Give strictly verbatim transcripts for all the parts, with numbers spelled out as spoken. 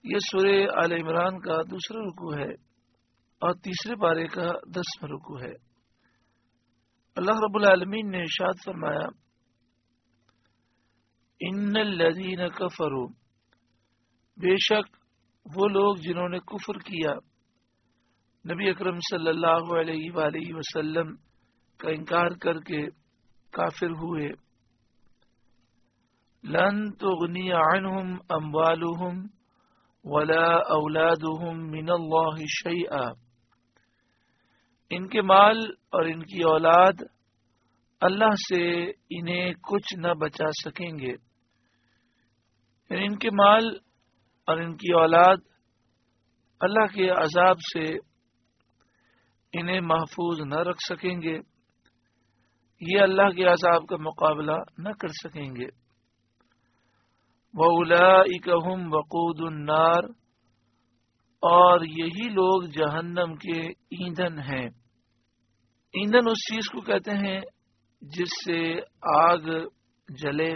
یہ سورہ آل عمران کا دوسرا رکوع ہے اور تیسرے پارے کا دسواں رکوع ہے۔ اللہ رب العالمین نے ارشاد فرمایا، ان الذین کفروا، بے شک وہ لوگ جنہوں نے کفر کیا، نبی اکرم صلی اللہ علیہ وآلہ وسلم کا انکار کر کے کافر ہوئے، لن تغنی عنہم اموالہم ولا اولادہم من اللہ شیئا، ان کے مال اور ان کی اولاد اللہ سے انہیں کچھ نہ بچا سکیں گے، یعنی ان کے مال اور ان کی اولاد اللہ کے عذاب سے انہیں محفوظ نہ رکھ سکیں گے، یہ اللہ کے عذاب کا مقابلہ نہ کر سکیں گے۔ وَأُولَئِكَ هُمْ وَقُودُ النَّارِ، اور یہی لوگ جہنم کے ایندھن ہیں۔ ایندھن اس چیز کو کہتے ہیں جس سے آگ جلے،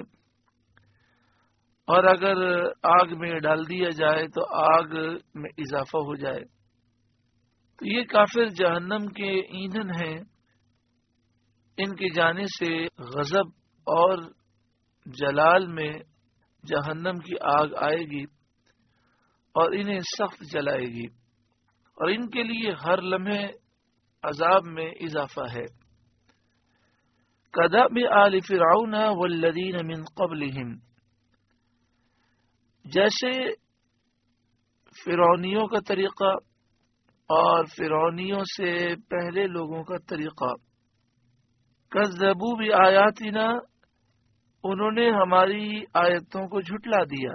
اور اگر آگ میں ڈال دیا جائے تو آگ میں اضافہ ہو جائے، تو یہ کافر جہنم کے ایندھن ہیں، ان کے جانے سے غضب اور جلال میں جہنم کی آگ آئے گی اور انہیں سخت جلائے گی، اور ان کے لیے ہر لمحے عذاب میں اضافہ ہے۔ کدأب آل فرعون والذین من قبلہم، جیسے فرعونیوں کا طریقہ اور فرعونیوں سے پہلے لوگوں کا طریقہ، کذبوا بآیاتنا، انہوں نے ہماری آیتوں کو جھٹلا دیا،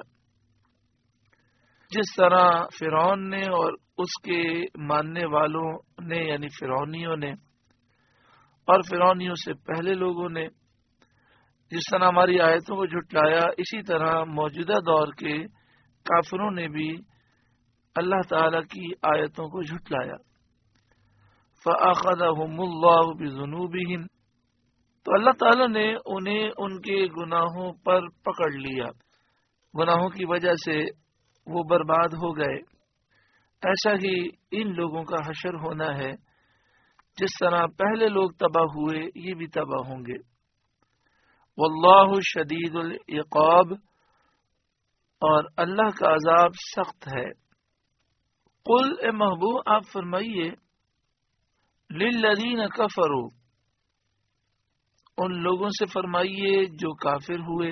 جس طرح فرعون نے اور اس کے ماننے والوں نے یعنی فرعونیوں نے اور فرعونیوں سے پہلے لوگوں نے جس طرح ہماری آیتوں کو جھٹلایا، اسی طرح موجودہ دور کے کافروں نے بھی اللہ تعالی کی آیتوں کو جھٹلایا۔ فَأَخَذَهُمُ اللَّهُ بِذُنُوبِهِمْ، تو اللہ تعالی نے انہیں ان کے گناہوں پر پکڑ لیا، گناہوں کی وجہ سے وہ برباد ہو گئے۔ ایسا ہی ان لوگوں کا حشر ہونا ہے، جس طرح پہلے لوگ تباہ ہوئے یہ بھی تباہ ہوں گے۔ واللہ شدید العقاب، اور اللہ کا عذاب سخت ہے۔ قل اے محبوب آپ فرمائیے، للذین کفروا، ان لوگوں سے فرمائیے جو کافر ہوئے،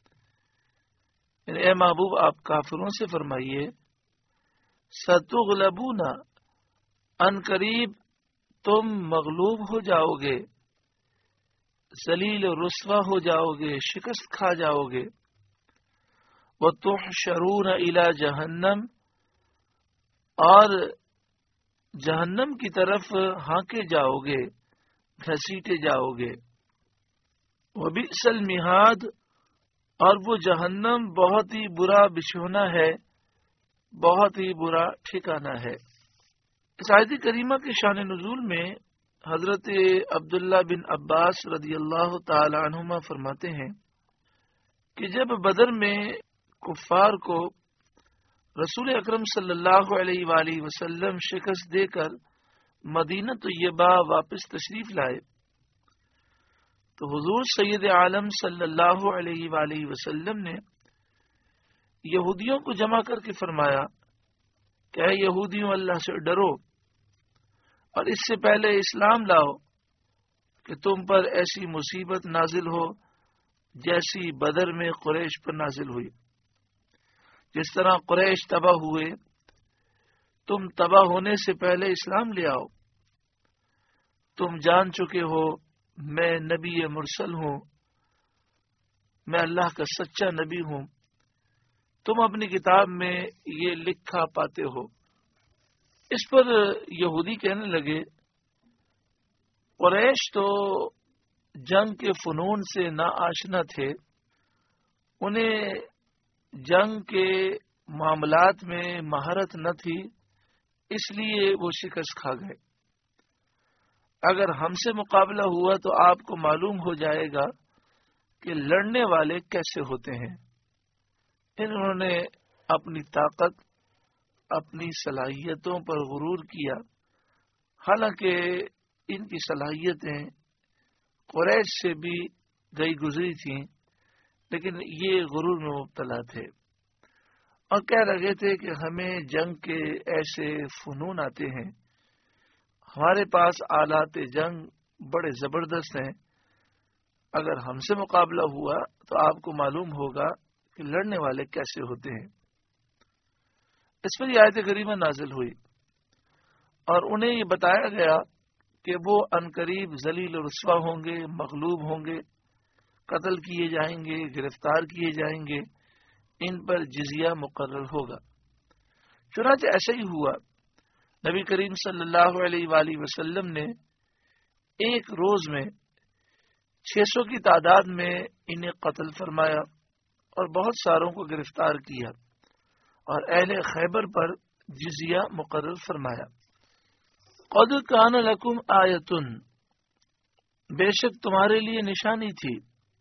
اے محبوب آپ کافروں سے فرمائیے، ستغلبون، ان قریب تم مغلوب ہو جاؤ گے، ذلیل و رسوا ہو جاؤ گے، شکست کھا جاؤ گے، وتحشرون الی جہنم، اور جہنم کی طرف ہانکے جاؤ گے، گھسیٹے جاؤ گے۔ وبئس المہاد، اور وہ جہنم بہت ہی برا بچھونا ہے، بہت ہی برا ٹھکانہ ہے۔ اس آیت کریمہ کے شان نزول میں حضرت عبداللہ بن عباس رضی اللہ تعالی عنہما فرماتے ہیں کہ جب بدر میں کفار کو رسول اکرم صلی اللہ علیہ وآلہ وسلم شکست دے کر مدینہ طیبہ واپس تشریف لائے، تو حضور سید عالم صلی اللہ علیہ وآلہ وسلم نے یہودیوں کو جمع کر کے فرمایا کہ اے یہودیوں، اللہ سے ڈرو اور اس سے پہلے اسلام لاؤ کہ تم پر ایسی مصیبت نازل ہو جیسی بدر میں قریش پر نازل ہوئی۔ جس طرح قریش تباہ ہوئے، تم تباہ ہونے سے پہلے اسلام لے آؤ۔ تم جان چکے ہو میں نبی مرسل ہوں، میں اللہ کا سچا نبی ہوں، تم اپنی کتاب میں یہ لکھا پاتے ہو۔ اس پر یہودی کہنے لگے، قریش تو جنگ کے فنون سے نا آشنا تھے، انہیں جنگ کے معاملات میں مہارت نہ تھی، اس لیے وہ شکست کھا گئے۔ اگر ہم سے مقابلہ ہوا تو آپ کو معلوم ہو جائے گا کہ لڑنے والے کیسے ہوتے ہیں۔ انہوں نے اپنی طاقت اپنی صلاحیتوں پر غرور کیا، حالانکہ ان کی صلاحیتیں قریش سے بھی گئی گزری تھیں، لیکن یہ غرور میں مبتلا تھے اور کہہ رہے تھے کہ ہمیں جنگ کے ایسے فنون آتے ہیں، ہمارے پاس آلات جنگ بڑے زبردست ہیں، اگر ہم سے مقابلہ ہوا تو آپ کو معلوم ہوگا کہ لڑنے والے کیسے ہوتے ہیں۔ اس پر یہ آیت کریمہ نازل ہوئی اور انہیں یہ بتایا گیا کہ وہ عنقریب ذلیل و رسوا ہوں گے، مغلوب ہوں گے، قتل کیے جائیں گے، گرفتار کیے جائیں گے، ان پر جزیہ مقرر ہوگا۔ چنانچہ ایسا ہی ہوا، نبی کریم صلی اللہ علیہ وآلہ وسلم نے ایک روز میں چھ سو کی تعداد میں انہیں قتل فرمایا اور بہت ساروں کو گرفتار کیا اور اہل خیبر پر جزیہ مقرر فرمایا۔ قد کان لکم آیتن، بے شک تمہارے لیے نشانی تھی۔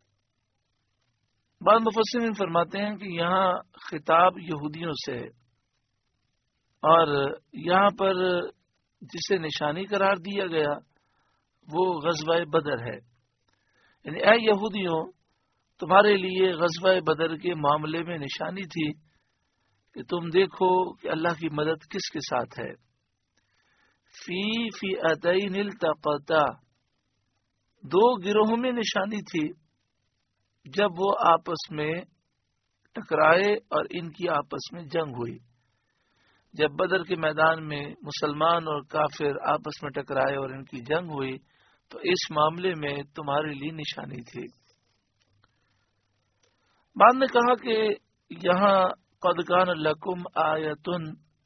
بعض مفسرین فرماتے ہیں کہ یہاں خطاب یہودیوں سے ہے اور یہاں پر جسے نشانی قرار دیا گیا وہ غزوہ بدر ہے، یعنی اے یہودیوں تمہارے لیے غزوہ بدر کے معاملے میں نشانی تھی کہ تم دیکھو کہ اللہ کی مدد کس کے ساتھ ہے۔ فی فئتین التقطا، دو گروہوں میں نشانی تھی جب وہ آپس میں ٹکرائے اور ان کی آپس میں جنگ ہوئی۔ جب بدر کے میدان میں مسلمان اور کافر آپس میں ٹکرائے اور ان کی جنگ ہوئی تو اس معاملے میں تمہارے لیے نشانی تھی۔ بعد نے کہا کہ یہاں قد کان لکم آیتن،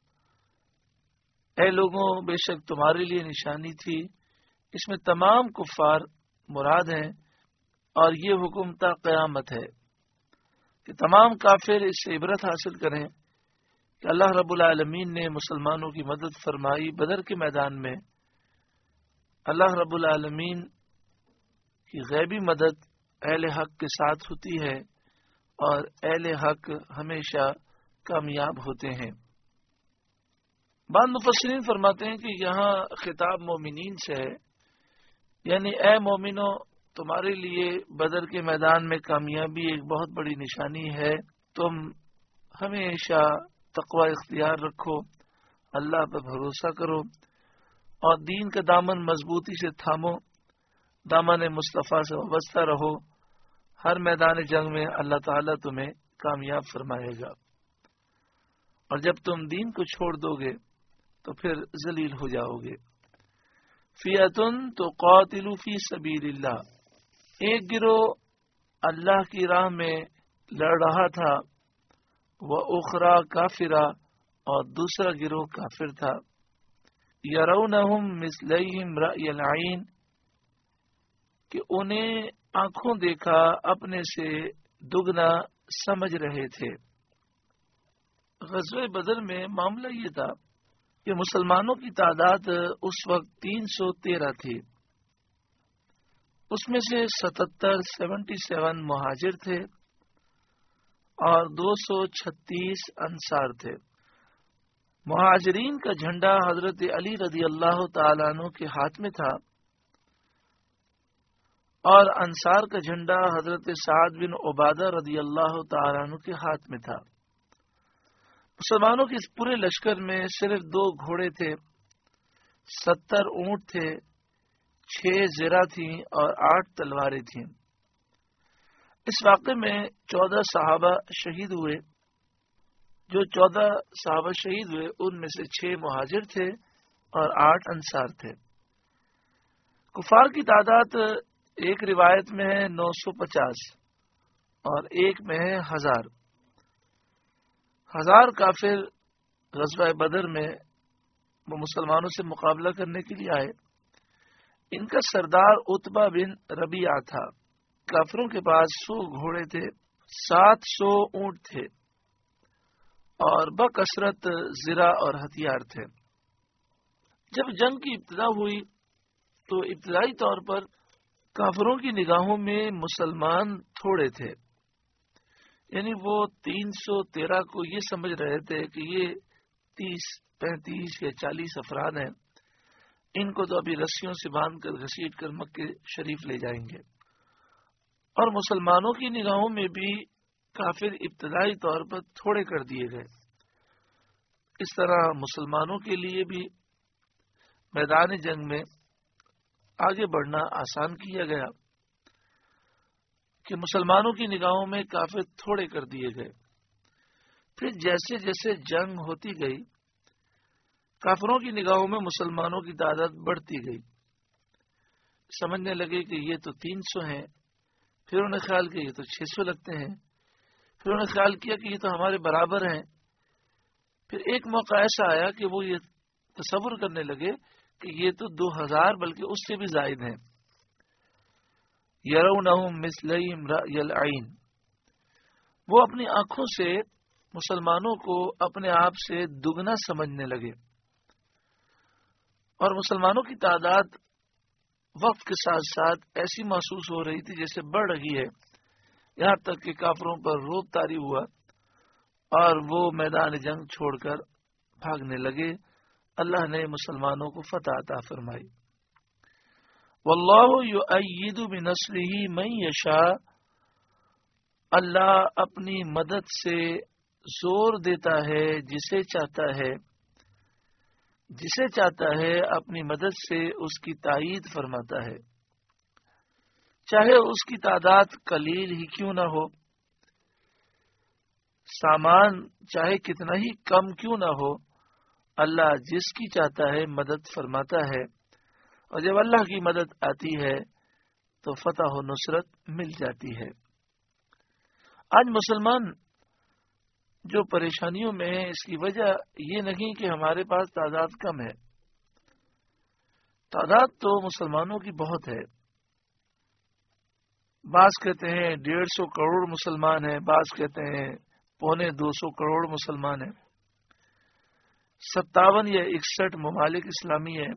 اے لوگوں بے شک تمہارے لیے نشانی تھی، اس میں تمام کفار مراد ہیں اور یہ حکم تا قیامت ہے کہ تمام کافر اس سے عبرت حاصل کریں کہ اللہ رب العالمین نے مسلمانوں کی مدد فرمائی بدر کے میدان میں۔ اللہ رب العالمین کی غیبی مدد اہل حق کے ساتھ ہوتی ہے اور اہل حق ہمیشہ کامیاب ہوتے ہیں۔ بعض مفسرین فرماتے ہیں کہ یہاں خطاب مومنین سے ہے، یعنی اے مومنو تمہارے لیے بدر کے میدان میں کامیابی ایک بہت بڑی نشانی ہے، تم ہمیشہ تقوی اختیار رکھو، اللہ پر بھروسہ کرو اور دین کا دامن مضبوطی سے تھامو، دامن مصطفیٰ سے وابستہ رہو، ہر میدان جنگ میں اللہ تعالیٰ تمہیں کامیاب فرمائے گا، اور جب تم دین کو چھوڑ دو گے تو پھر ذلیل ہو جاؤ گے۔ فیاتن تو قاتل فی سبیل اللہ، ایک گروہ اللہ کی راہ میں لڑ رہا تھا، وہ اخرى کافرہ، اور دوسرا گروہ کافر تھا۔ یرونہم مثلیہم رأی العین، کہ انہیں آنکھوں دیکھا اپنے سے دگنا سمجھ رہے تھے۔ غزوہ بدر میں معاملہ یہ تھا کہ مسلمانوں کی تعداد اس وقت تین سو تیرہ تھی، اس میں سے ستتر سیونٹی سیون مہاجر تھے اور دو سو چھتیس انصار تھے۔ مہاجرین کا جھنڈا حضرت علی رضی اللہ تعالیٰ عنہ کے ہاتھ میں تھا اور انصار کا جھنڈا حضرت سعد بن عبادہ رضی اللہ تعالیٰ عنہ کے ہاتھ میں تھا۔ مسلمانوں کے اس پورے لشکر میں صرف دو گھوڑے تھے، ستر اونٹ تھے، چھ زرہ تھیں اور آٹھ تلواریں تھیں۔ اس واقعے میں چودہ صحابہ شہید ہوئے۔ جو چودہ صحابہ شہید ہوئے ان میں سے چھ مہاجر تھے اور آٹھ انصار تھے۔ کفار کی تعداد ایک روایت میں ہے نو سو پچاس اور ایک میں ہے ہزار۔ ہزار کافر غزوہ بدر میں وہ مسلمانوں سے مقابلہ کرنے کے لیے آئے۔ ان کا سردار عتبہ بن ربیعہ تھا۔ کافروں کے پاس سو گھوڑے تھے، سات سو اونٹ تھے اور بکثرت زرہ اور ہتھیار تھے۔ جب جنگ کی ابتدا ہوئی تو ابتدائی طور پر کافروں کی نگاہوں میں مسلمان تھوڑے تھے، یعنی وہ تین سو تیرہ کو یہ سمجھ رہے تھے کہ یہ تیس پینتیس یا چالیس افراد ہیں، ان کو تو ابھی رسیوں سے باندھ کر گھسیٹ کر مکے شریف لے جائیں گے۔ اور مسلمانوں کی نگاہوں میں بھی کافر ابتدائی طور پر تھوڑے کر دیے گئے۔ اس طرح مسلمانوں کے لیے بھی میدان جنگ میں آگے بڑھنا آسان کیا گیا کہ مسلمانوں کی نگاہوں میں کافر تھوڑے کر دیے گئے۔ پھر جیسے جیسے جنگ ہوتی گئی، کافروں کی نگاہوں میں مسلمانوں کی تعداد بڑھتی گئی۔ سمجھنے لگے کہ یہ تو تین سو ہیں، پھر انہوں نے خیال کیا یہ تو چھ سو لگتے ہیں، پھر انہوں نے خیال کیا کہ یہ تو ہمارے برابر ہیں۔ پھر ایک موقع ایسا آیا کہ وہ یہ تصور کرنے لگے کہ یہ تو دو ہزار بلکہ اس سے بھی زائد ہیں۔ یرونہم مثلیہم رأی العین، وہ اپنی آنکھوں سے مسلمانوں کو اپنے آپ سے دگنا سمجھنے لگے، اور مسلمانوں کی تعداد وقت کے ساتھ ساتھ ایسی محسوس ہو رہی تھی جیسے بڑھ رہی ہے، یہاں تک کہ کافروں پر روب طاری ہوا اور وہ میدان جنگ چھوڑ کر بھاگنے لگے۔ اللہ نے مسلمانوں کو فتح عطا فرمائی۔ واللہ یؤید بنصرہ من یشاء، اللہ اپنی مدد سے زور دیتا ہے جسے چاہتا ہے، جسے چاہتا ہے اپنی مدد سے اس کی تائید فرماتا ہے، چاہے اس کی تعداد قلیل ہی کیوں نہ ہو، سامان چاہے کتنا ہی کم کیوں نہ ہو، اللہ جس کی چاہتا ہے مدد فرماتا ہے، اور جب اللہ کی مدد آتی ہے تو فتح و نصرت مل جاتی ہے۔ آج مسلمان جو پریشانیوں میں ہیں، اس کی وجہ یہ نہیں کہ ہمارے پاس تعداد کم ہے، تعداد تو مسلمانوں کی بہت ہے۔ بعض کہتے ہیں ڈیڑھ سو کروڑ مسلمان ہیں، بعض کہتے ہیں پونے دو سو کروڑ مسلمان ہیں، ستاون یا اکسٹھ ممالک اسلامی ہیں،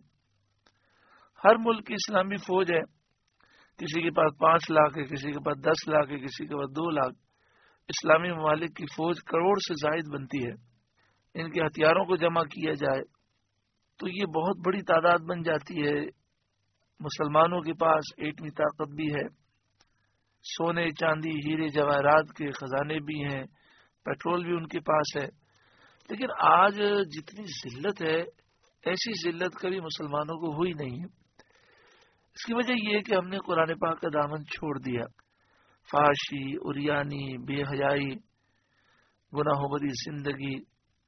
ہر ملک کی اسلامی فوج ہے، کسی کے پاس پانچ لاکھ ہے، کسی کے پاس دس لاکھ ہے، کسی کے پاس دو لاکھ۔ اسلامی ممالک کی فوج کروڑ سے زائد بنتی ہے۔ ان کے ہتھیاروں کو جمع کیا جائے تو یہ بہت بڑی تعداد بن جاتی ہے۔ مسلمانوں کے پاس ایٹمی طاقت بھی ہے، سونے چاندی ہیرے جواہرات کے خزانے بھی ہیں، پیٹرول بھی ان کے پاس ہے، لیکن آج جتنی ذلت ہے ایسی ذلت کبھی مسلمانوں کو ہوئی نہیں ہے۔ اس کی وجہ یہ ہے کہ ہم نے قرآن پاک کا دامن چھوڑ دیا۔ فحاشی، عریانی، بے حیائی، گناہوں بری زندگی،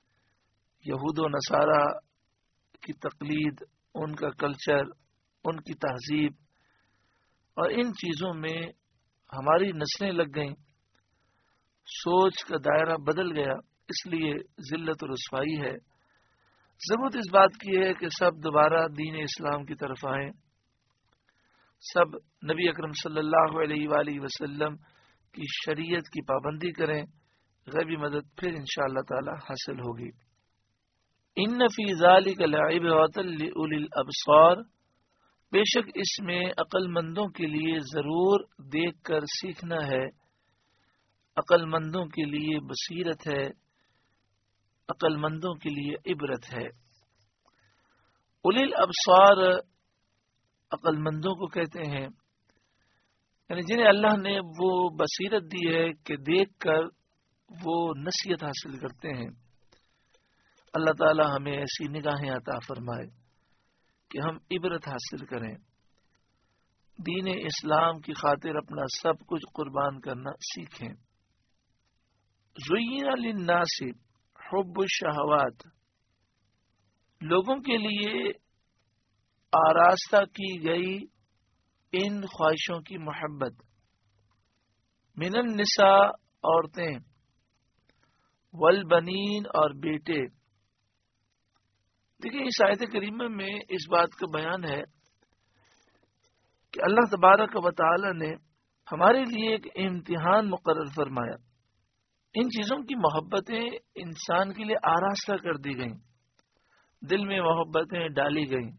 یہود و نصارہ کی تقلید، ان کا کلچر، ان کی تہذیب، اور ان چیزوں میں ہماری نسلیں لگ گئیں، سوچ کا دائرہ بدل گیا، اس لیے ذلت و رسوائی ہے۔ ضرورت اس بات کی ہے کہ سب دوبارہ دین اسلام کی طرف آئیں، سب نبی اکرم صلی اللہ علیہ وآلہ وسلم کی شریعت کی پابندی کریں، غیبی مدد پھر انشاءاللہ تعالی حاصل ہوگی۔ ان فی ذلک لعبرۃ لأولی الابصار، بے شک اس میں عقل مندوں کے لیے ضرور دیکھ کر سیکھنا ہے، عقل مندوں کے لیے بصیرت ہے، عقل مندوں کے لیے عبرت ہے۔ اولی الابصار عقل مندوں کو کہتے ہیں، یعنی جنہیں اللہ نے وہ بصیرت دی ہے کہ دیکھ کر وہ نصیحت حاصل کرتے ہیں۔ اللہ تعالی ہمیں ایسی نگاہیں عطا فرمائے کہ ہم عبرت حاصل کریں، دین اسلام کی خاطر اپنا سب کچھ قربان کرنا سیکھیں۔ زین للناس حب الشہوات، لوگوں کے لیے آراستہ کی گئی ان خواہشوں کی محبت، من النساء عورتیں، والبنین اور بیٹے۔ دیکھیں اس آیت کریمہ میں اس بات کا بیان ہے کہ اللہ تبارک و تعالی نے ہمارے لیے ایک امتحان مقرر فرمایا۔ ان چیزوں کی محبتیں انسان کے لیے آراستہ کر دی گئیں، دل میں محبتیں ڈالی گئیں،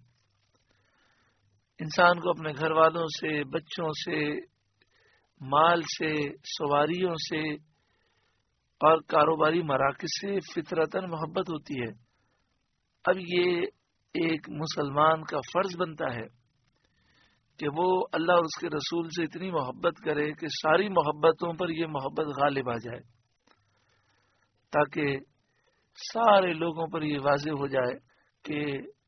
انسان کو اپنے گھر والوں سے، بچوں سے، مال سے، سواریوں سے اور کاروباری مراکز سے فطرتاً محبت ہوتی ہے، اب یہ ایک مسلمان کا فرض بنتا ہے کہ وہ اللہ اور اس کے رسول سے اتنی محبت کرے کہ ساری محبتوں پر یہ محبت غالب آ جائے، تاکہ سارے لوگوں پر یہ واضح ہو جائے کہ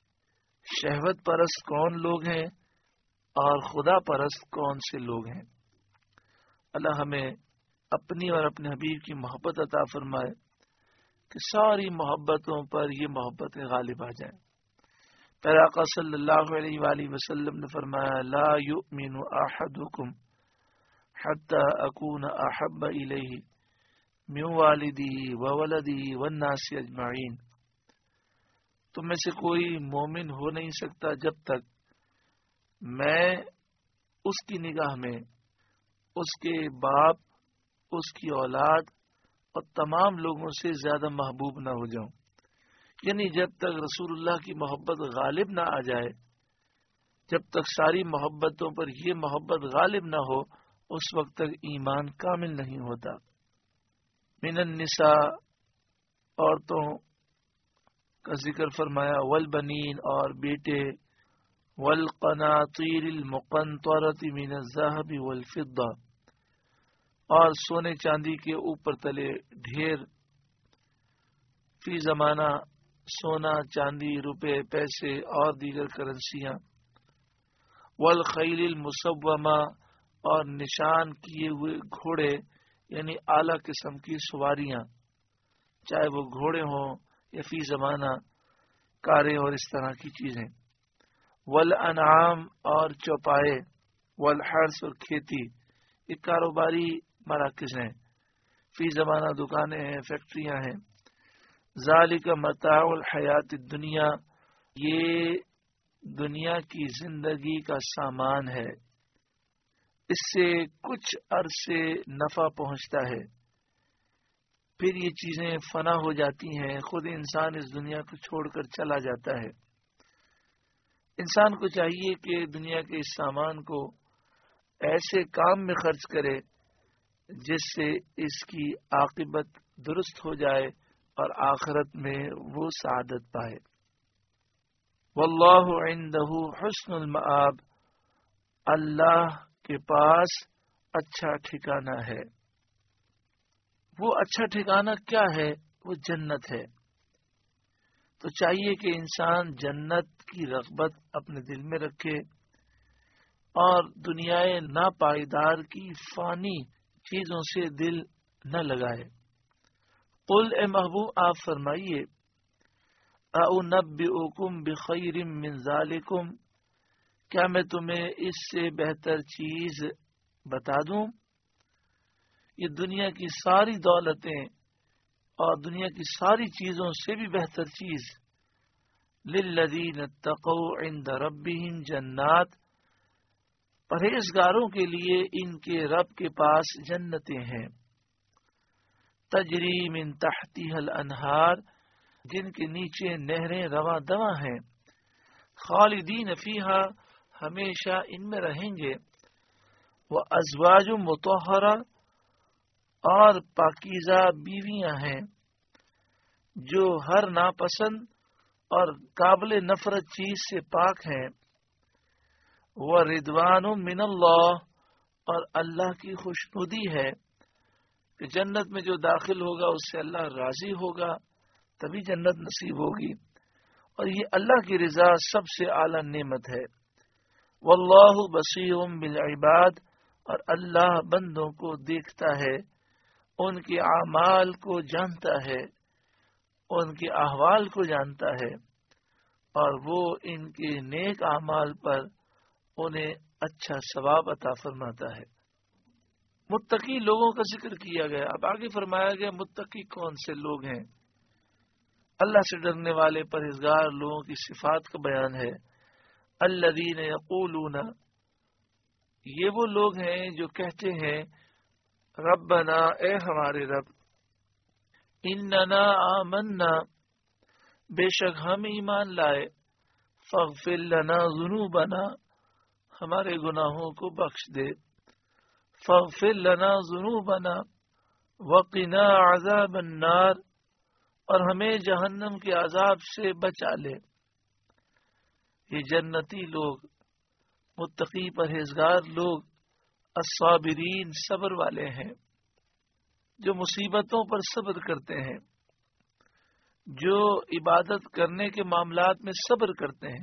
شہوت پرست کون لوگ ہیں اور خدا پرست کون سے لوگ ہیں۔ اللہ ہمیں اپنی اور اپنے حبیب کی محبت عطا فرمائے کہ ساری محبتوں پر یہ محبتیں غالب آ جائیں۔ پیارے آقا صلی اللہ علیہ وآلہ وسلم نے فرمایا لا یؤمن احدکم حتی اکون احب الیہ من والدی وولدی والناس اجمعین، تم میں سے کوئی مومن ہو نہیں سکتا جب تک میں اس کی نگاہ میں اس کے باپ، اس کی اولاد اور تمام لوگوں سے زیادہ محبوب نہ ہو جاؤں۔ یعنی جب تک رسول اللہ کی محبت غالب نہ آ جائے، جب تک ساری محبتوں پر یہ محبت غالب نہ ہو، اس وقت تک ایمان کامل نہیں ہوتا۔ من النساء، عورتوں کا ذکر فرمایا، والبنین، اور بیٹے، والقناطیر المقنطرۃ من الذهب والفضہ، اور سونے چاندی کے اوپر تلے ڈھیر، فی زمانہ سونا چاندی روپے پیسے اور دیگر کرنسیاں، والخیل المسومہ، اور نشان کیے ہوئے گھوڑے یعنی اعلیٰ قسم کی سواریاں، چاہے وہ گھوڑے ہوں یا فی زمانہ کاریں اور اس طرح کی چیزیں، والانعام، اور چوپائے، والحرث، اور کھیتی، یہ کاروباری مراکز ہیں، فی زمانہ دکانیں ہیں، فیکٹریاں ہیں۔ ذالک متاع الحیات الدنیا، یہ دنیا کی زندگی کا سامان ہے، اس سے کچھ عرصے نفع پہنچتا ہے، پھر یہ چیزیں فنا ہو جاتی ہیں، خود انسان اس دنیا کو چھوڑ کر چلا جاتا ہے۔ انسان کو چاہیے کہ دنیا کے اس سامان کو ایسے کام میں خرچ کرے جس سے اس کی عاقبت درست ہو جائے اور آخرت میں وہ سعادت پائے۔ واللہ عندہ حسن المآب، اللہ کے پاس اچھا ٹھکانہ ہے۔ وہ اچھا ٹھکانہ کیا ہے؟ وہ جنت ہے۔ تو چاہیے کہ انسان جنت کی رغبت اپنے دل میں رکھے اور دنیا ناپائیدار کی فانی چیزوں سے دل نہ لگائے۔ قل، اے محبوب آپ فرمائیے، اعنبئکم بخیر من ذالکم، کیا میں تمہیں اس سے بہتر چیز بتا دوں؟ یہ دنیا کی ساری دولتیں اور دنیا کی ساری چیزوں سے بھی بہتر چیز، للذین اتقوا عند ربہم جنات، پرہیزگاروں کے لیے ان کے رب کے پاس جنتیں ہیں، تجری من تحتها الانہار، جن کے نیچے نہریں رواں دواں ہیں، خالدین فیہا، ہمیشہ ان میں رہیں گے، وازواج مطہرہ، اور پاکیزہ بیویاں ہیں جو ہر ناپسند اور قابل نفرت چیز سے پاک ہیں، وردوان من اللہ، اور اللہ کی خوشنودی ہے کہ جنت میں جو داخل ہوگا اس سے اللہ راضی ہوگا، تبھی جنت نصیب ہوگی، اور یہ اللہ کی رضا سب سے اعلیٰ نعمت ہے۔ واللہ بصیر بالعباد، اور اللہ بندوں کو دیکھتا ہے، ان کے اعمال کو جانتا ہے، ان کے احوال کو جانتا ہے، اور وہ ان کے نیک اعمال پر انہیں اچھا ثواب عطا فرماتا ہے۔ متقی لوگوں کا ذکر کیا گیا، اب آگے فرمایا گیا متقی کون سے لوگ ہیں۔ اللہ سے ڈرنے والے پرہیزگار لوگوں کی صفات کا بیان ہے۔ الذین یقولون، یہ وہ لوگ ہیں جو کہتے ہیں ربنا، اے ہمارے رب، اننا آمنا، بے شک ہم ایمان لائے، فاغفر لنا ذنوبنا، ہمارے گناہوں کو بخش دے، فاغفر لنا ذنوبنا وقنا عذاب النار، اور ہمیں جہنم کے عذاب سے بچا لے۔ یہ جنتی لوگ، متقی پرہیزگار لوگ، الصابرین صبر والے ہیں، جو مصیبتوں پر صبر کرتے ہیں، جو عبادت کرنے کے معاملات میں صبر کرتے ہیں،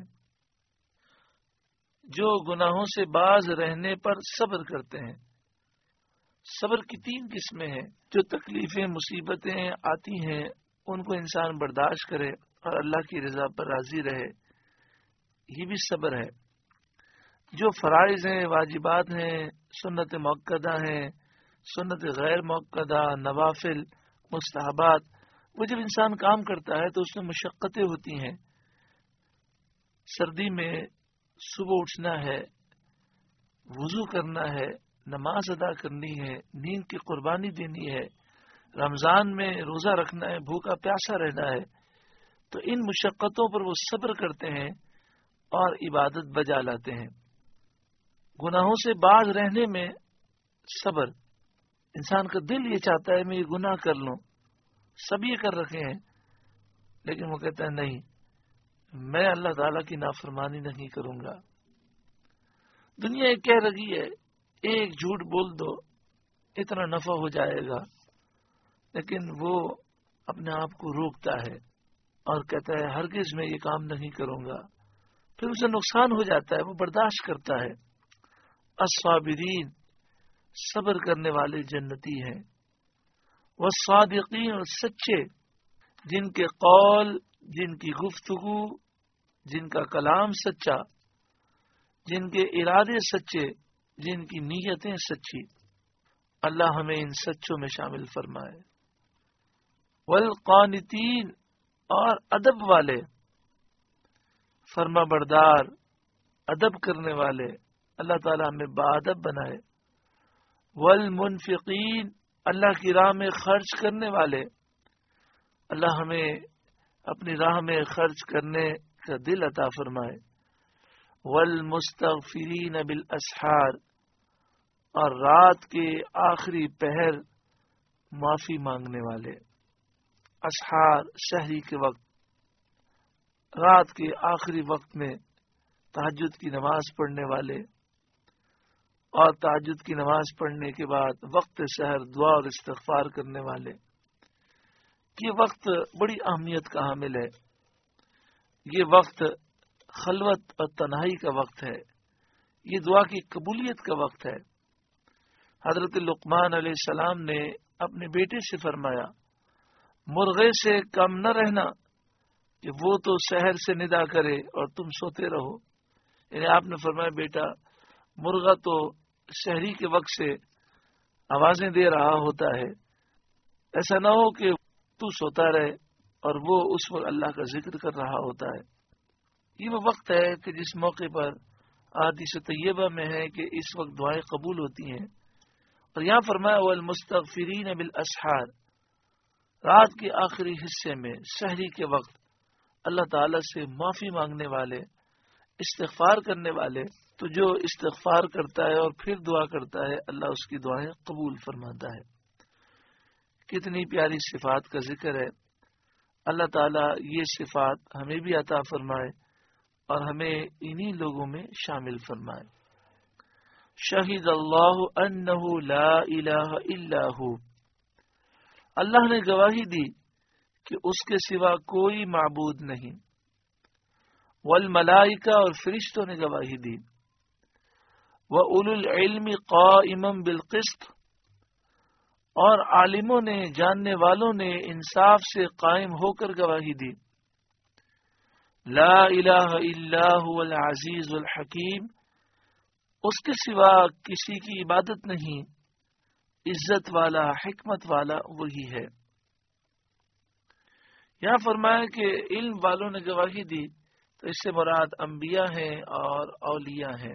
جو گناہوں سے باز رہنے پر صبر کرتے ہیں۔ صبر کی تین قسمیں ہیں۔ جو تکلیفیں مصیبتیں آتی ہیں ان کو انسان برداشت کرے اور اللہ کی رضا پر راضی رہے، یہ بھی صبر ہے۔ جو فرائض ہیں، واجبات ہیں، سنت مؤکدہ ہیں، سنت غیر مؤکدہ، نوافل، مستحبات، وہ جب انسان کام کرتا ہے تو اس میں مشقتیں ہوتی ہیں۔ سردی میں صبح اٹھنا ہے، وضو کرنا ہے، نماز ادا کرنی ہے، نیند کی قربانی دینی ہے، رمضان میں روزہ رکھنا ہے، بھوکا پیاسا رہنا ہے، تو ان مشقتوں پر وہ صبر کرتے ہیں اور عبادت بجا لاتے ہیں۔ گناہوں سے باز رہنے میں صبر، انسان کا دل یہ چاہتا ہے میں یہ گناہ کر لوں، سب یہ کر رکھے ہیں، لیکن وہ کہتا ہے نہیں، میں اللہ تعالیٰ کی نافرمانی نہیں کروں گا۔ دنیا ایک کہہ رہی ہے ایک جھوٹ بول دو اتنا نفع ہو جائے گا، لیکن وہ اپنے آپ کو روکتا ہے اور کہتا ہے ہرگز میں یہ کام نہیں کروں گا، پھر اسے نقصان ہو جاتا ہے، وہ برداشت کرتا ہے۔ الصابرین صبر کرنے والے جنتی ہیں، والصادقین اور سچے، جن کے قول، جن کی گفتگو، جن کا کلام سچا، جن کے ارادے سچے، جن کی نیتیں سچی۔ اللہ ہمیں ان سچوں میں شامل فرمائے۔ والقانتین اور ادب والے، فرما بردار، ادب کرنے والے، اللہ تعالی ہمیں باادب بنائے۔ والمنفقین اللہ کی راہ میں خرچ کرنے والے، اللہ ہمیں اپنی راہ میں خرچ کرنے کا دل عطا فرمائے۔ والمستغفرین بالاسحار اور رات کے آخری پہر معافی مانگنے والے۔ اسحار سحری کے وقت، رات کے آخری وقت میں تہجد کی نماز پڑھنے والے، اور تہجد کی نماز پڑھنے کے بعد وقت سحر دعا اور استغفار کرنے والے۔ یہ وقت بڑی اہمیت کا حامل ہے، یہ وقت خلوت اور تنہائی کا وقت ہے، یہ دعا کی قبولیت کا وقت ہے۔ حضرت لقمان علیہ السلام نے اپنے بیٹے سے فرمایا مرغے سے کم نہ رہنا کہ وہ تو سحر سے ندا کرے اور تم سوتے رہو، یعنی آپ نے فرمایا بیٹا مرغا تو سحری کے وقت سے آوازیں دے رہا ہوتا ہے، ایسا نہ ہو کہ تو سوتا رہے اور وہ اس وقت اللہ کا ذکر کر رہا ہوتا ہے۔ یہ وہ وقت ہے کہ جس موقع پر حدیث طیبہ میں ہے کہ اس وقت دعائیں قبول ہوتی ہیں، اور یہاں فرمایا والمستغفرین بالاسحار، رات کے آخری حصے میں سحری کے وقت اللہ تعالی سے معافی مانگنے والے، استغفار کرنے والے۔ تو جو استغفار کرتا ہے اور پھر دعا کرتا ہے اللہ اس کی دعائیں قبول فرماتا ہے۔ کتنی پیاری صفات کا ذکر ہے، اللہ تعالیٰ یہ صفات ہمیں بھی عطا فرمائے اور ہمیں انہی لوگوں میں شامل فرمائے۔ شہید اللہ انہ لا الہ الا ہو، اللہ نے گواہی دی کہ اس کے سوا کوئی معبود نہیں۔ والملائکہ اور فرشتوں نے گواہی دی۔ وَأُولُو الْعِلْمِ قَائِمًا بِالْقِسْطِ، اور عالموں نے، جاننے والوں نے انصاف سے قائم ہو کر گواہی دی۔ لا الہ الا هو العزیز الحکیم، اس کے سوا کسی کی عبادت نہیں، عزت والا، حکمت والا وہی ہے۔ یہاں فرمایا کہ علم والوں نے گواہی دی، تو اس سے مراد انبیاء ہیں اور اولیاء ہیں۔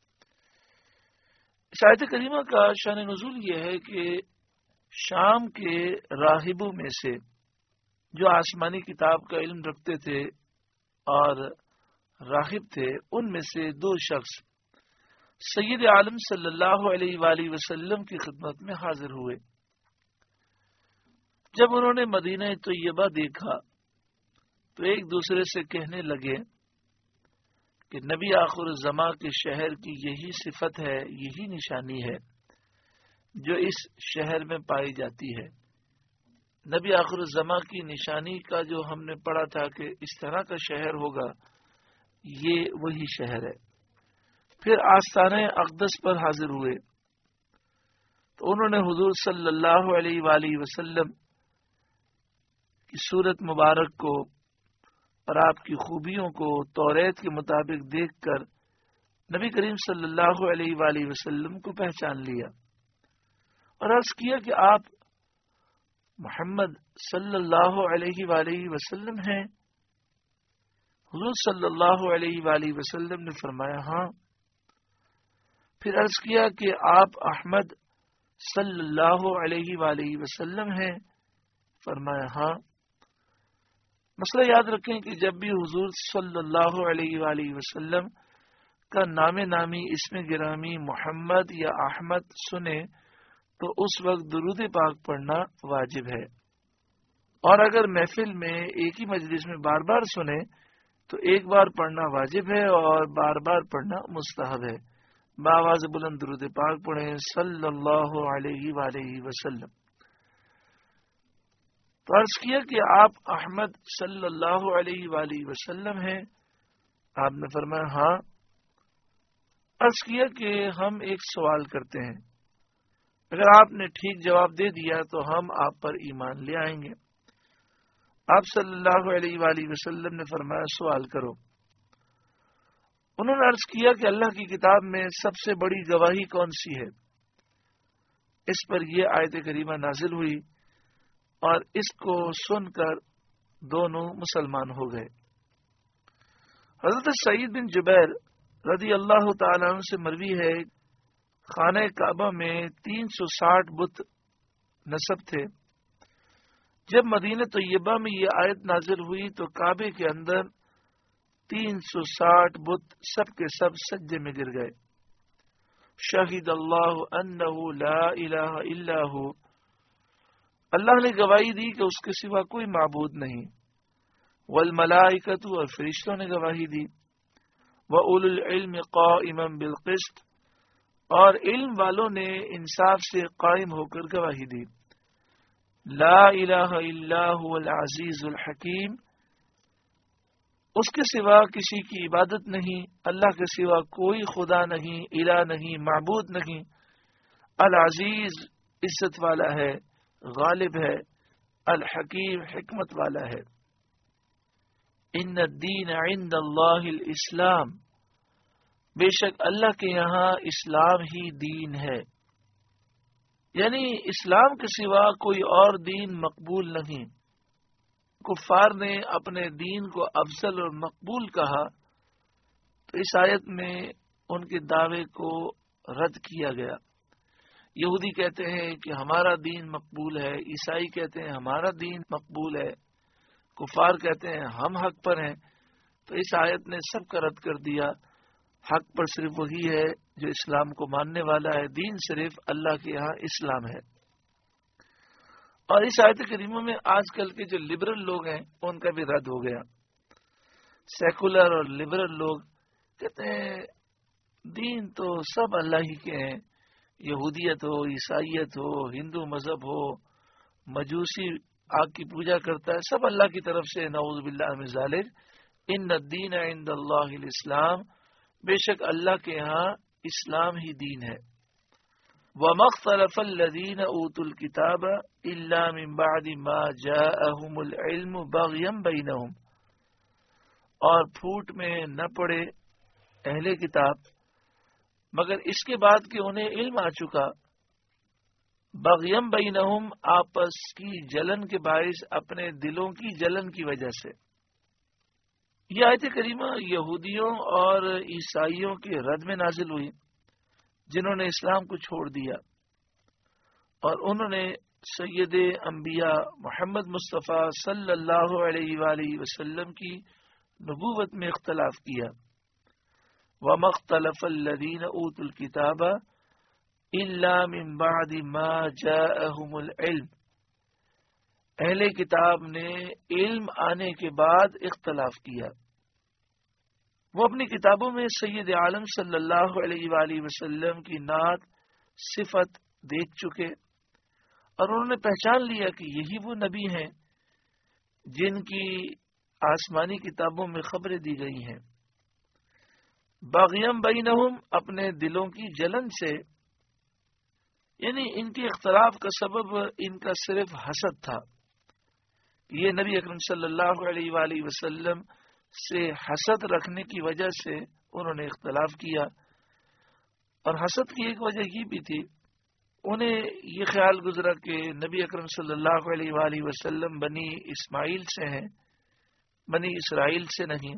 اس آیت کریمہ کا شان نزول یہ ہے کہ شام کے راہبوں میں سے جو آسمانی کتاب کا علم رکھتے تھے اور راہب تھے، ان میں سے دو شخص سید عالم صلی اللہ علیہ وآلہ وسلم کی خدمت میں حاضر ہوئے۔ جب انہوں نے مدینہ طیبہ دیکھا تو ایک دوسرے سے کہنے لگے کہ نبی آخر الزماں کے شہر کی یہی صفت ہے، یہی نشانی ہے جو اس شہر میں پائی جاتی ہے۔ نبی آخر الزماں کی نشانی کا جو ہم نے پڑھا تھا کہ اس طرح کا شہر ہوگا، یہ وہی شہر ہے۔ پھر آستانہ اقدس پر حاضر ہوئے تو انہوں نے حضور صلی اللہ علیہ وآلہ وسلم کی صورت مبارک کو اور آپ کی خوبیوں کو توریت کے مطابق دیکھ کر نبی کریم صلی اللہ علیہ وآلہ وسلم کو پہچان لیا اور عرض کیا کہ آپ محمد صلی اللہ علیہ وآلہ وسلم ہیں؟ حضور صلی اللہ علیہ وآلہ وسلم نے فرمایا ہاں۔ پھر عرض کیا کہ آپ احمد صلی اللہ علیہ وآلہ وسلم ہیں؟ فرمایا ہاں۔ مسئلہ یاد رکھیں کہ جب بھی حضور صلی اللہ علیہ وآلہ وسلم کا نام نامی اسم گرامی محمد یا احمد سنے تو اس وقت درود پاک پڑھنا واجب ہے، اور اگر محفل میں ایک ہی مجلس میں بار بار سنے تو ایک بار پڑھنا واجب ہے اور بار بار پڑھنا مستحب ہے۔ بآواز بلند درود پاک پڑھیں صلی اللہ علیہ وآلہ وسلم۔ تو عرض کیا کہ آپ احمد صلی اللہ علیہ وآلہ وسلم ہیں؟ آپ نے فرمایا ہاں۔ عرض کیا کہ ہم ایک سوال کرتے ہیں، اگر آپ نے ٹھیک جواب دے دیا تو ہم آپ پر ایمان لے آئیں گے۔ آپ صلی اللہ علیہ وآلہ وسلم نے فرمایا سوال کرو۔ انہوں نے عرض کیا کہ اللہ کی کتاب میں سب سے بڑی گواہی کون سی ہے؟ اس پر یہ آیت کریمہ نازل ہوئی اور اس کو سن کر دونوں مسلمان ہو گئے۔ حضرت سعید بن جبیر رضی اللہ تعالیٰ عنہ سے مروی ہے، خانہ کعبہ میں تین سو ساٹھ بت نصب تھے۔ جب مدینہ طیبہ میں یہ آیت نازل ہوئی تو کعبے کے اندر تین سو ساٹھ بت سب کے سب سجدے میں گر گئے۔ شہید اللہ انہ لا الہ الا ہو، اللہ نے گواہی دی کہ اس کے سوا کوئی معبود نہیں، والملائکۃ، اور فرشتوں نے گواہی دی، وَأُولُو الْعِلْمِ قَائِمًا بِالْقِسْطِ، اور علم والوں نے انصاف سے قائم ہو کر گواہی دی، لا الہ الا هو العزیز الحکیم، اس کے سوا کسی کی عبادت نہیں، اللہ کے سوا کوئی خدا نہیں، الہ نہیں، معبود نہیں، العزیز عزت والا ہے، غالب ہے، الحکیم حکمت والا ہے۔ ان الدین عند اللہ الاسلام، بے شک اللہ کے یہاں اسلام ہی دین ہے، یعنی اسلام کے سوا کوئی اور دین مقبول نہیں۔ کفار نے اپنے دین کو افضل اور مقبول کہا تو اس آیت میں ان کے دعوے کو رد کیا گیا۔ یہودی کہتے ہیں کہ ہمارا دین مقبول ہے، عیسائی کہتے ہیں ہمارا دین مقبول ہے، کفار کہتے ہیں ہم حق پر ہیں۔ تو اس آیت نے سب کا رد کر دیا۔ حق پر صرف وہی ہے جو اسلام کو ماننے والا ہے، دین صرف اللہ کے یہاں اسلام ہے۔ اور اس آیت کریمہ میں آج کل کے جو لبرل لوگ ہیں ان کا بھی رد ہو گیا۔ سیکولر اور لبرل لوگ کہتے ہیں دین تو سب اللہ ہی کے ہیں، یہودیت ہو، عیسائیت ہو، ہندو مذہب ہو، مجوسی آگ کی پوجا کرتا ہے، سب اللہ کی طرف سے، نعوذ باللہ من ذالک۔ ان الدین عند اللہ الاسلام، بے شک اللہ کے یہاں اسلام ہی دین ہے۔ وَمَا اخْتَلَفَ الَّذِينَ أُوتُوا الْكِتَابَ إِلَّا مِن بَعْدِ مَا جَاءَهُمُ الْعِلْمُ بَغْيًا بَيْنَهُمْ، اور پھوٹ میں نہ پڑے اہل کتاب مگر اس کے بعد کہ انہیں علم آ چکا، بغیم بینہم، آپس کی جلن کے باعث، اپنے دلوں کی جلن کی وجہ سے۔ یہ آیت کریمہ یہودیوں اور عیسائیوں کے رد میں نازل ہوئی جنہوں نے اسلام کو چھوڑ دیا اور انہوں نے سید انبیاء محمد مصطفیٰ صلی اللہ علیہ وآلہ وسلم کی نبوت میں اختلاف کیا۔ وَمَا اخْتَلَفَ الَّذِينَ أُوتُوا الْكِتَابَ إِلَّا مِن بَعْدِ مَا جَاءَهُمُ الْعِلْمُ، اہل کتاب نے علم آنے کے بعد اختلاف کیا. وہ اپنی کتابوں میں سید عالم صلی اللہ علیہ وآلہ وسلم کی نعت صفت دیکھ چکے اور انہوں نے پہچان لیا کہ یہی وہ نبی ہیں جن کی آسمانی کتابوں میں خبریں دی گئی ہیں. باغیم بینہم، اپنے دلوں کی جلن سے، یعنی ان کے اختلاف کا سبب ان کا صرف حسد تھا. یہ نبی اکرم صلی اللہ علیہ وآلہ وسلم سے حسد رکھنے کی وجہ سے انہوں نے اختلاف کیا. اور حسد کی ایک وجہ یہ بھی تھی، انہیں یہ خیال گزرا کہ نبی اکرم صلی اللہ علیہ وآلہ وسلم بنی اسماعیل سے ہیں، بنی اسرائیل سے نہیں.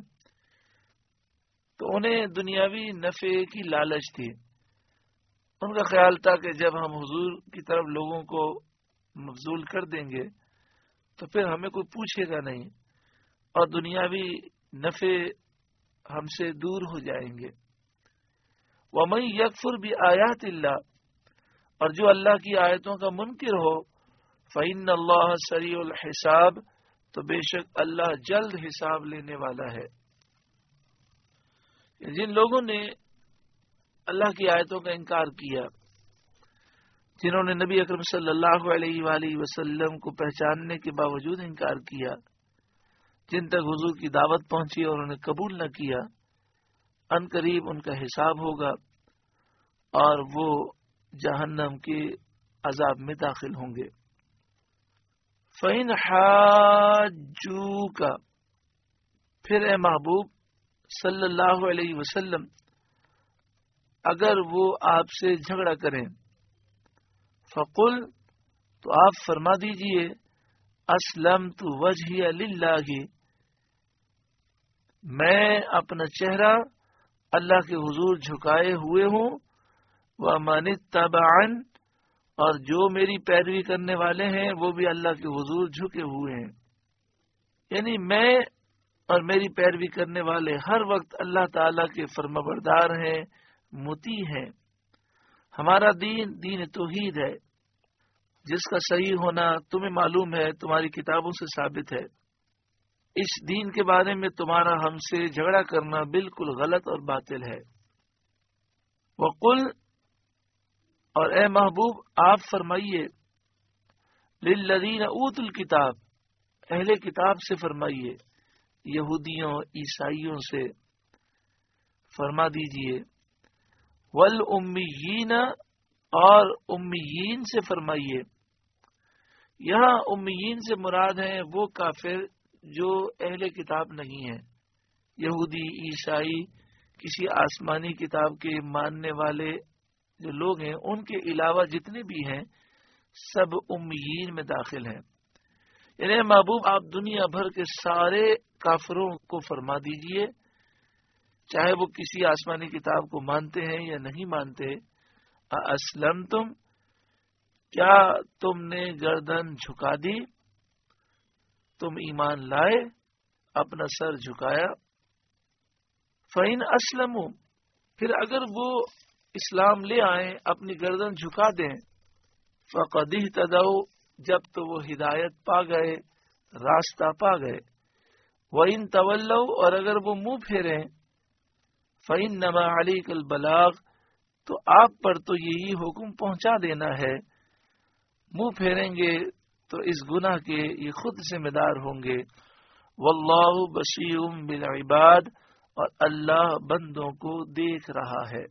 تو انہیں دنیاوی نفع کی لالچ تھی. ان کا خیال تھا کہ جب ہم حضور کی طرف لوگوں کو مبذول کر دیں گے تو پھر ہمیں کوئی پوچھے گا نہیں اور دنیاوی نفع ہم سے دور ہو جائیں گے. وَمَن يَكْفُرْ بِآيَاتِ اللَّهِ، اور جو اللہ کی آیتوں کا منکر ہو، فَإِنَّ اللَّهَ سَرِيعُ الْحِسَابِ، تو بے شک اللہ جلد حساب لینے والا ہے. جن لوگوں نے اللہ کی آیتوں کا انکار کیا، جنہوں نے نبی اکرم صلی اللہ علیہ وآلہ وسلم کو پہچاننے کے باوجود انکار کیا، جن تک حضور کی دعوت پہنچی اور انہیں قبول نہ کیا، ان قریب ان کا حساب ہوگا اور وہ جہنم کے عذاب میں داخل ہوں گے. فَإِنْ حَاجُّوكَ، پھر اے محبوب صلی اللہ علیہ وسلم اگر وہ آپ سے جھگڑا کریں، فقل، تو آپ فرما دیجئے، اسلمت وجہی للہ، میں اپنا چہرہ اللہ کے حضور جھکائے ہوئے ہوں، ومن اتبعن، اور جو میری پیروی کرنے والے ہیں وہ بھی اللہ کے حضور جھکے ہوئے ہیں. یعنی میں اور میری پیروی کرنے والے ہر وقت اللہ تعالی کے فرمانبردار ہیں، مطیع ہیں. ہمارا دین دین توحید ہے، جس کا صحیح ہونا تمہیں معلوم ہے، تمہاری کتابوں سے ثابت ہے. اس دین کے بارے میں تمہارا ہم سے جھگڑا کرنا بالکل غلط اور باطل ہے. وقل، اور اے محبوب آپ فرمائیے، للذین اوتوا الکتاب، اہل کتاب سے فرمائیے، یہودیوں عیسائیوں سے فرما دیجئے، والامیین، اور امیین سے فرمائیے. یہاں امیین سے مراد ہیں وہ کافر جو اہل کتاب نہیں ہیں. یہودی عیسائی کسی آسمانی کتاب کے ماننے والے جو لوگ ہیں، ان کے علاوہ جتنے بھی ہیں سب امیین میں داخل ہیں. یعنی محبوب آپ دنیا بھر کے سارے کافروں کو فرما دیجئے، چاہے وہ کسی آسمانی کتاب کو مانتے ہیں یا نہیں مانتے، اسلمتم، کیا تم نے گردن جھکا دی، تم ایمان لائے، اپنا سر جھکایا. فَإِنْ أَسْلَمُوا، پھر اگر وہ اسلام لے آئیں، اپنی گردن جھکا دیں، فَقَدْ اهْتَدَوْا، جب تو وہ ہدایت پا گئے، راستہ پا گئے. وَإِنْ تَوَلَّوْا، اور اگر وہ منہ پھیریں، فَإِنَّمَا عَلَيْكَ الْبَلَاغُ، تو آپ پر تو یہی حکم پہنچا دینا ہے. منہ پھیریں گے تو اس گناہ کے یہ خود ذمہ دار ہوں گے. واللہ بصیر بالعباد، اور اللہ بندوں کو دیکھ رہا ہے.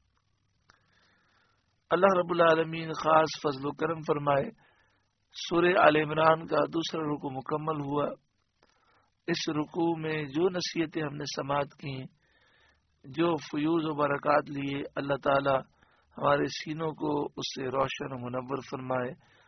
اللہ رب العالمین خاص فضل و کرم فرمائے. سورہ آل عمران کا دوسرا رکوع مکمل ہوا. اس رکوع میں جو نصیحتیں ہم نے سماعت کی، جو فیوز و برکات لیے، اللہ تعالی ہمارے سینوں کو اس سے روشن و منور فرمائے.